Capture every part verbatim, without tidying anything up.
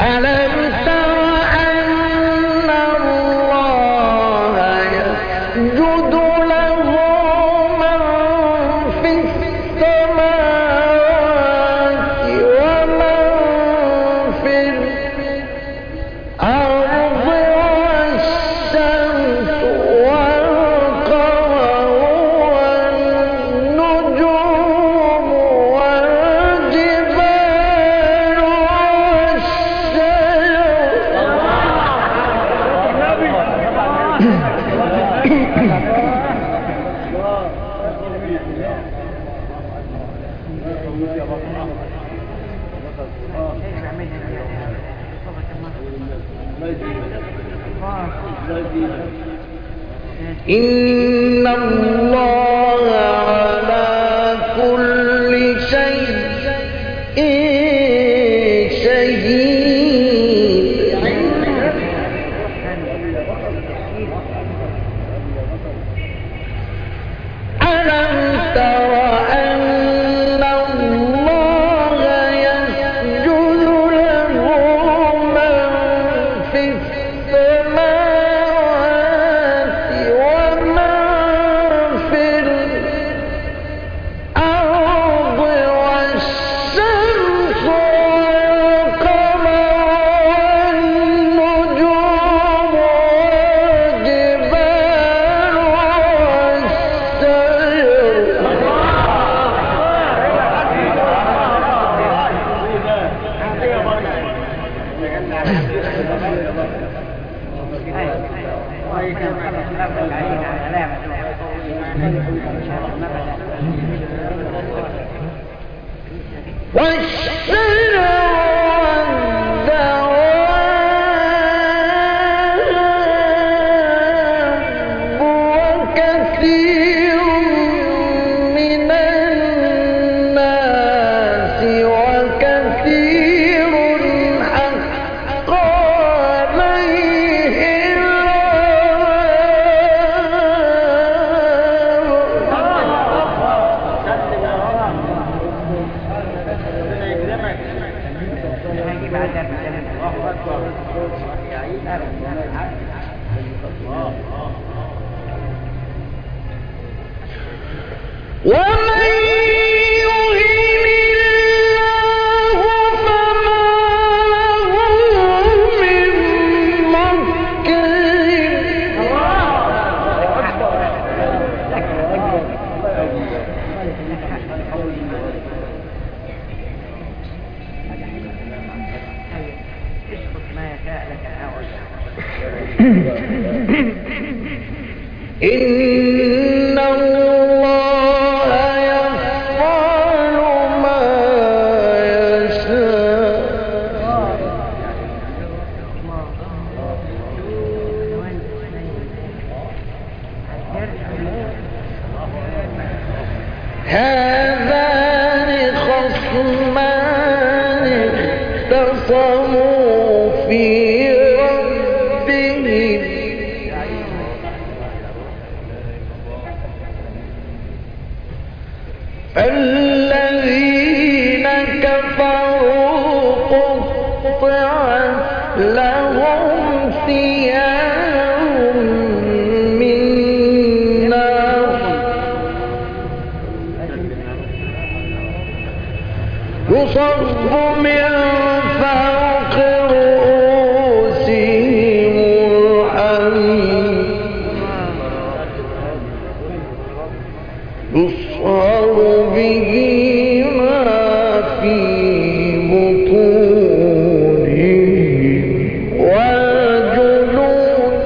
إن الله على كل شيء شهيد. ألم تر أن الله يسجد له من في السماوات ومن في الأرض والشمس والقمر والنجوم والجبال والشجر والشجر والدواب وكثير من الناس وكثير حق عليه ومن يهن الله فما له من مكرم. إن الله يفعل ما يشاء. هذان خصمان اختصموا في ربهم الذين كفروا قطعت لهم ثياب من نار يصب من فوق رؤوسهم الحميم يصهر به ما في بطونهم والجلود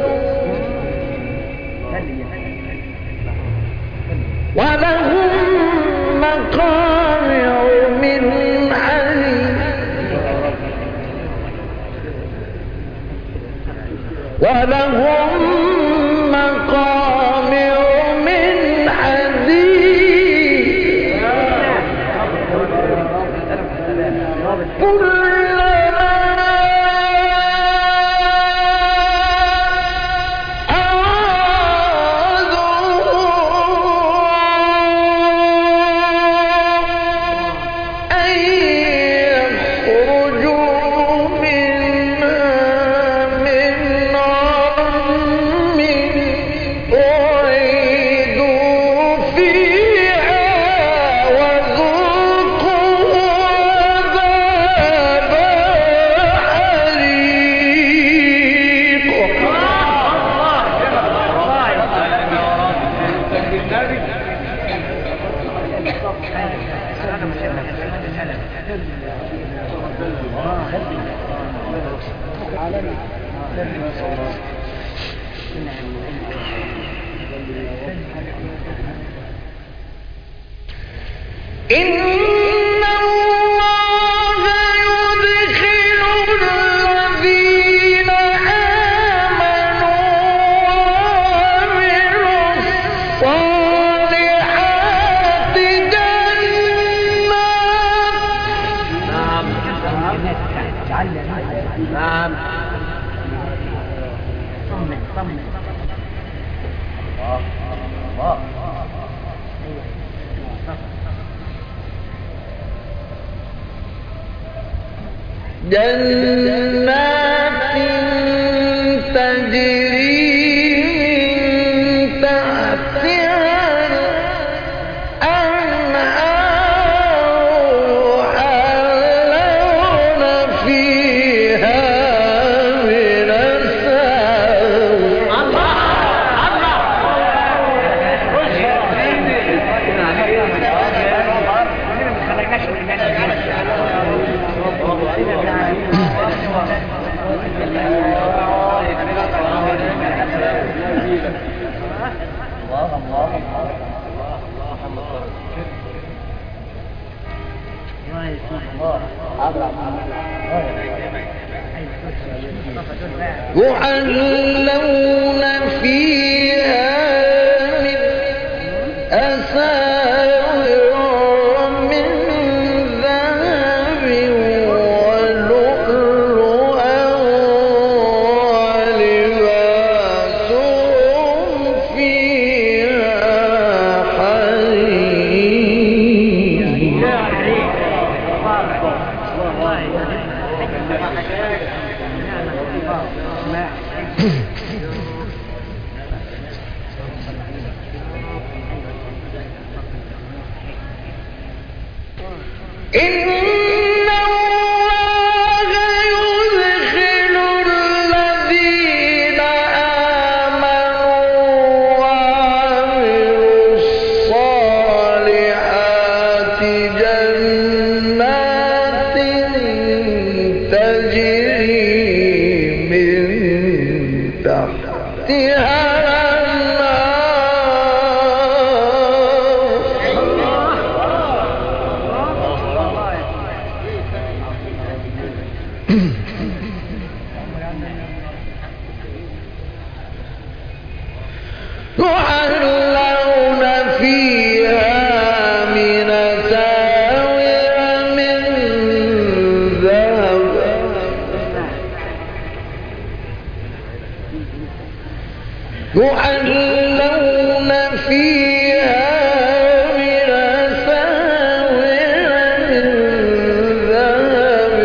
ولهم مقامع من حديد ولهم مقامع من حديد كلما أرادوا أن يخرجوا منها جنات تجري من تحتها الأنهار يحلون فيها من الساوي يحلون فيها من أساور من ذهب ولؤلؤا ولباسهم فيها إن الله يدخل الذين آمنوا وعملوا الصالحات جنات تجري من تحتها يحلون فيها من أساور من ذهب يحلون فيها من أساور من ذهب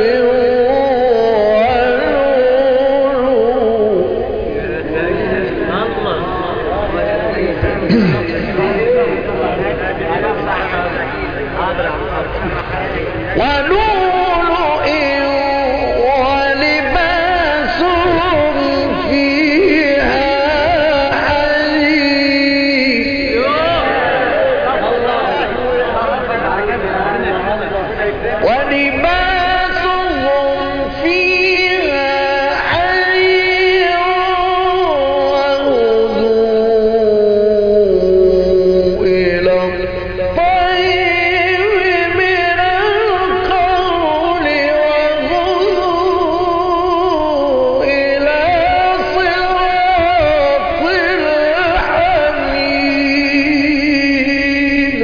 ولؤلؤ ولباسهم فيها حرير ولباسهم فيها حرير وهدوا إلى الطيب من القول وهدوا إلى صراط الحميد.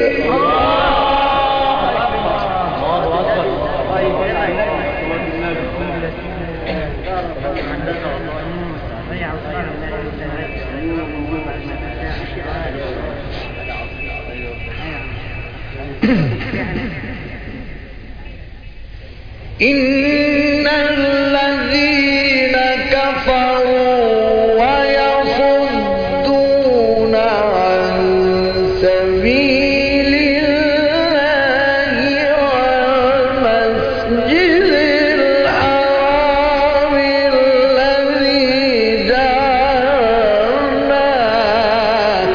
إن الذين كفروا ويصدون عن سبيل الله والمسجد الحرام الذي جعلناه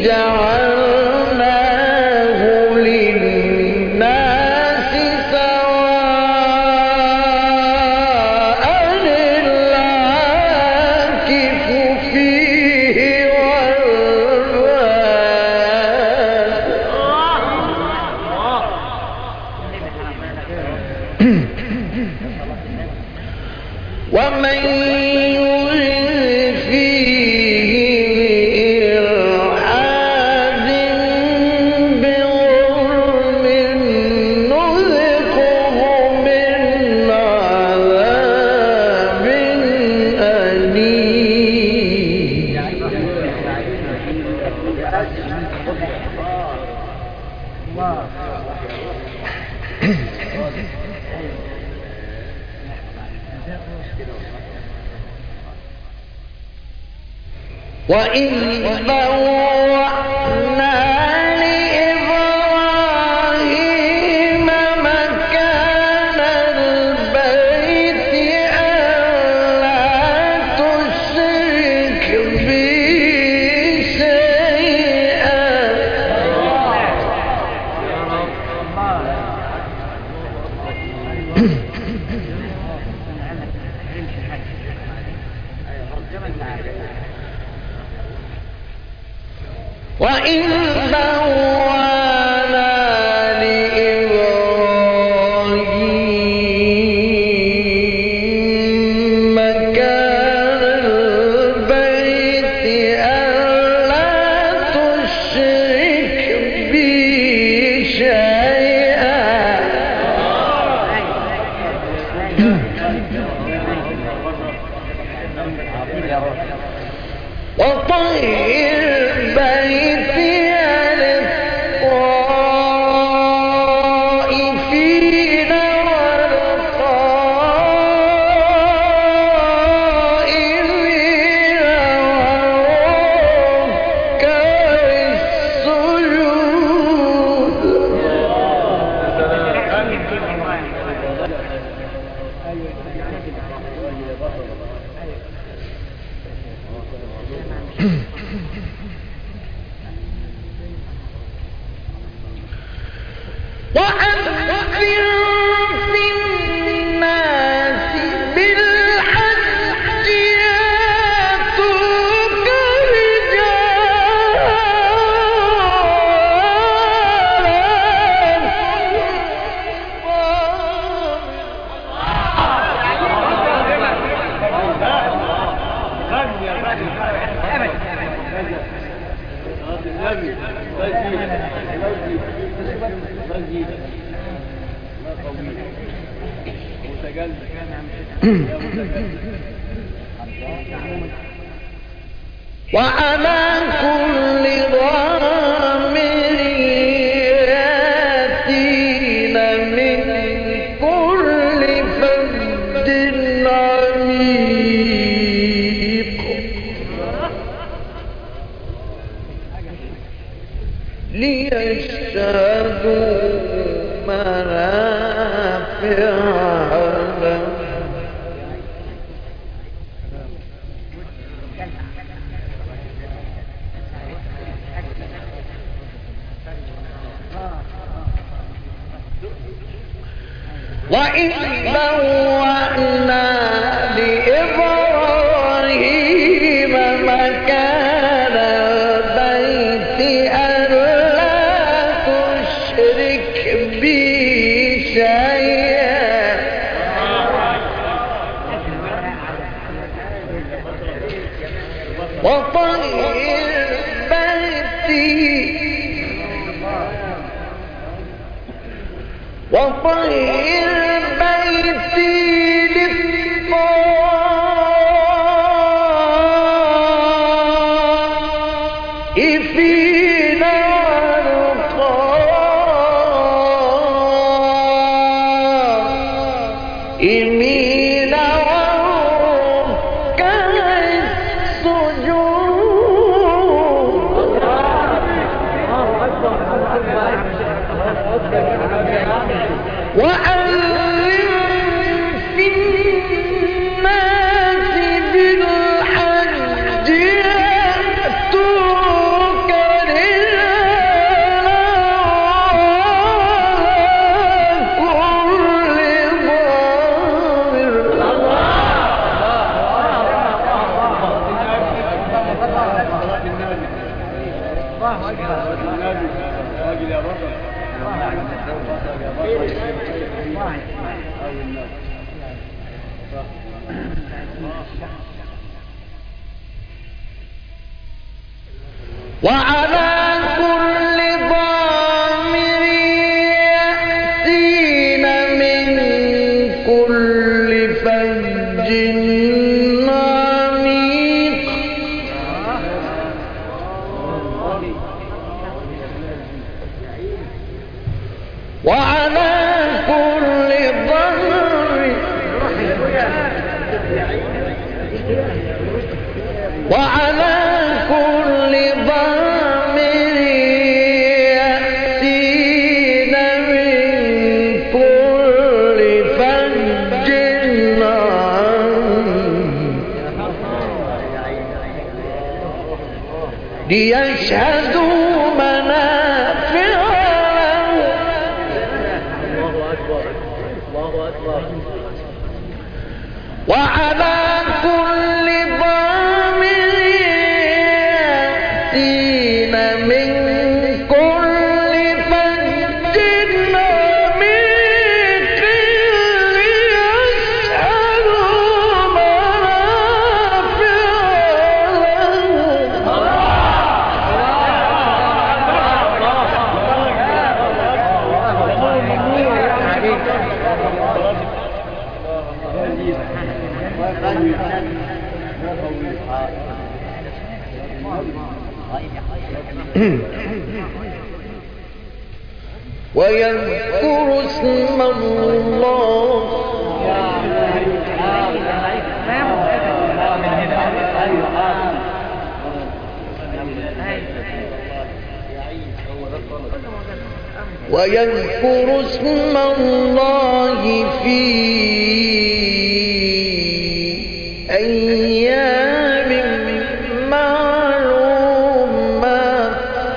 جعلناه للناس سواء العاكف فيه والباد ومن يرد فيه بإلحاد بظلم نذقه من عذاب أليم وإذ بوأنا لإبراهيم مكان البيت ألا تشرك بي شيئا وإذ بوأنا لإبراهيم مكان البيت ألا تشرك بي شيئا وطهر بيتي للطائفين والقائمين والركع السجود وأذن في الناس بالحج يأتوك وعلى كل ضامر يأتين من كل فج عميق ليشهدوا منافع لهم وإذ بوأنا لإبراهيم مكان البيت ألا تشرك بي شيئا وطهر بيتي وطهر بيتي للطائفين والقائمين والركع السجود وأذن في الناس بالحج يأتوك وعلى كل ضامر يأتين من كل فج عميق وعلى كل ضامر وعلى كل ضامر يأتين من كل فج عميق ليشهدوا منافع وعلى كل ضامر يأتين من كل فج عميق ليشهدوا منافع ويذكر اسم الله ويذكر اسم الله في أيام معلومات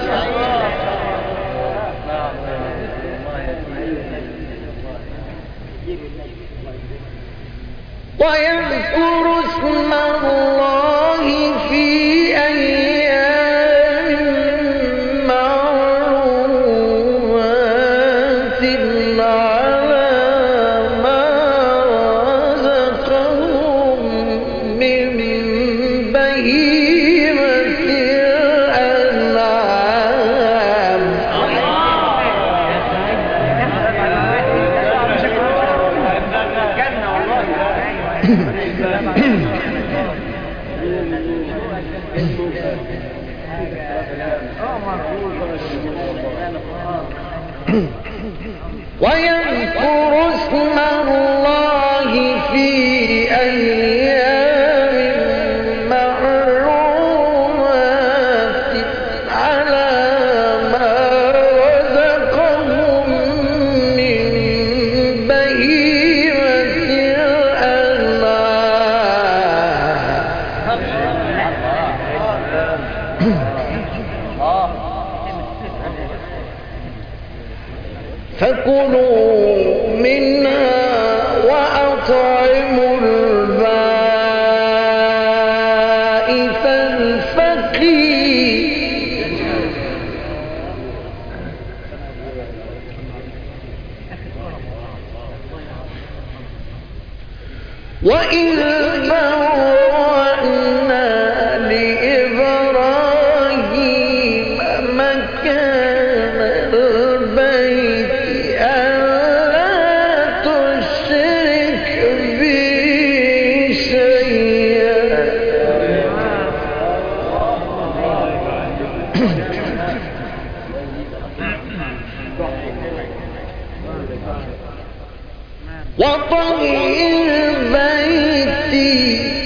ويذكر اسم الله في أيام معلومات على ما رزقهم من بهيمة الأنعام ويذكر اسم الله في أيام معلومات على ما رزقهم من بهيمة الأنعام فكلوا منها وأطعموا البائس الفقير وإذ بوأنا لإبراهيم مكان البيت وطهر بيتي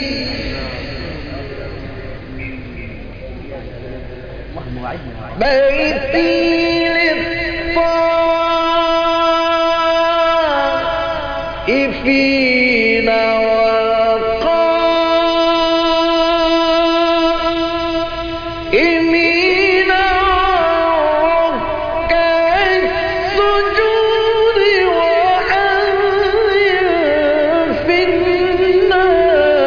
بيتي للطائفين والقائمين والركع السجود وأذن في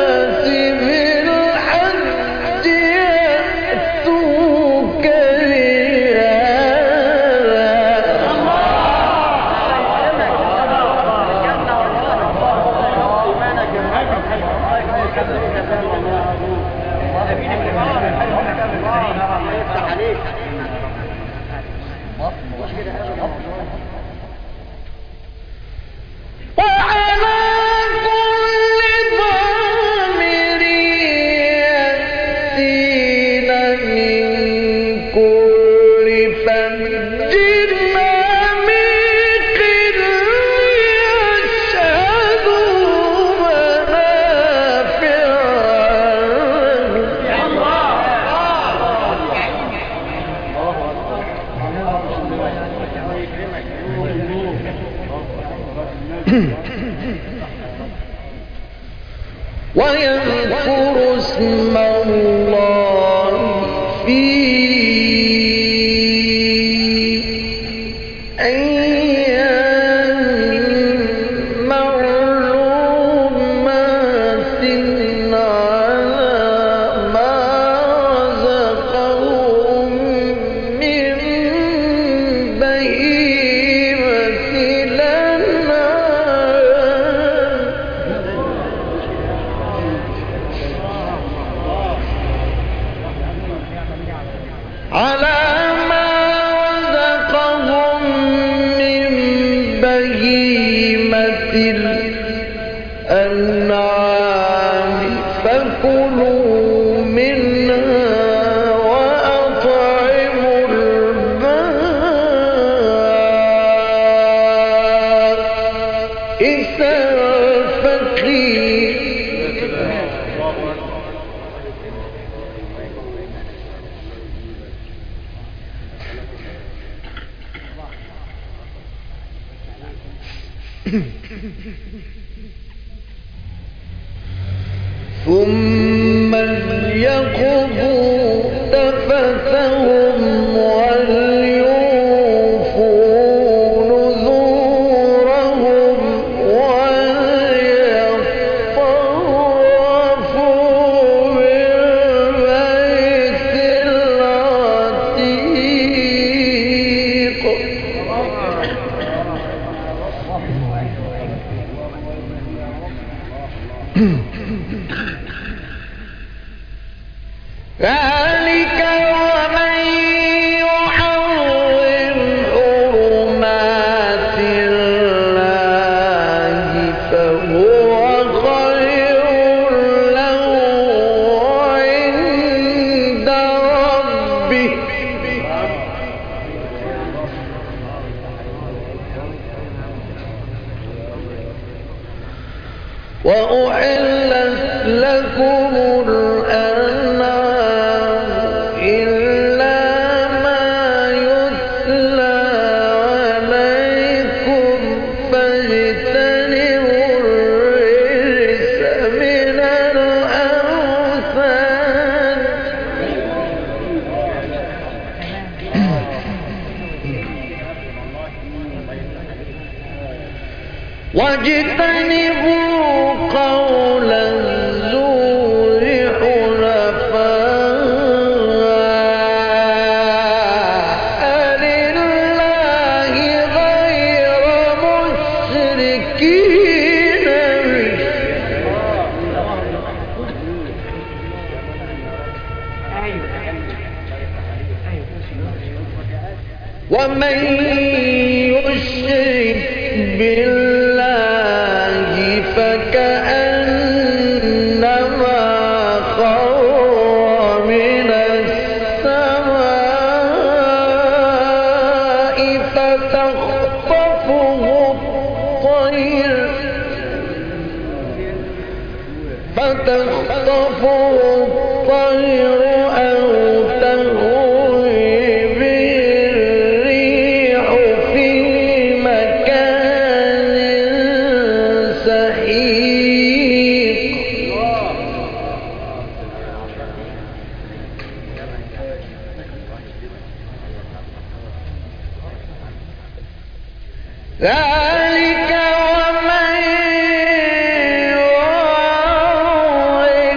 الناس بالحج يأتوك ويذكر اسم الله في أيام معلومات على ما رزقهم من بهيمة الأنعام على ما رزقهم من بهيمة الأنعام فكلوا منها وأطعموا البائس الفقير ثم ليقضوا تفثهم وليوفوا نذورهم وليطوفوا بالبيت العتيق ذلك ومن يحرم حرمات الله فهو خير له عند ربه وأحلت لكم الأنعام إلا ما يتلى عليكم فاجتنبوا الرجس من الأوثان واجتنبوا قول الزور حنفاء لله غير مشركين به ومن يشرك بالله فكأنما خر من السماء فتخطفه الطير فتخطفه الطير أو تهوي به الريح في مكان سحيق ذلك ومن يعظم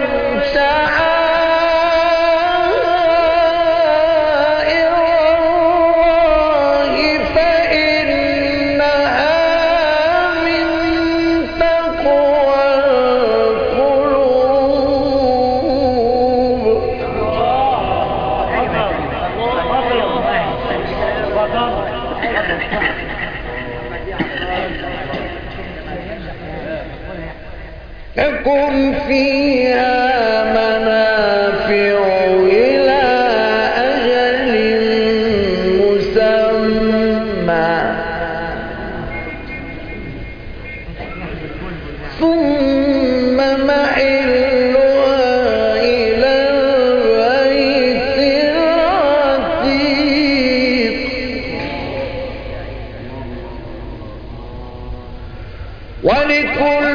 شعائر الله فإنها من تقوى القلوب لكم فيها منافع إلى أجل مسمى ثم محلها إلى البيت العتيق ولكل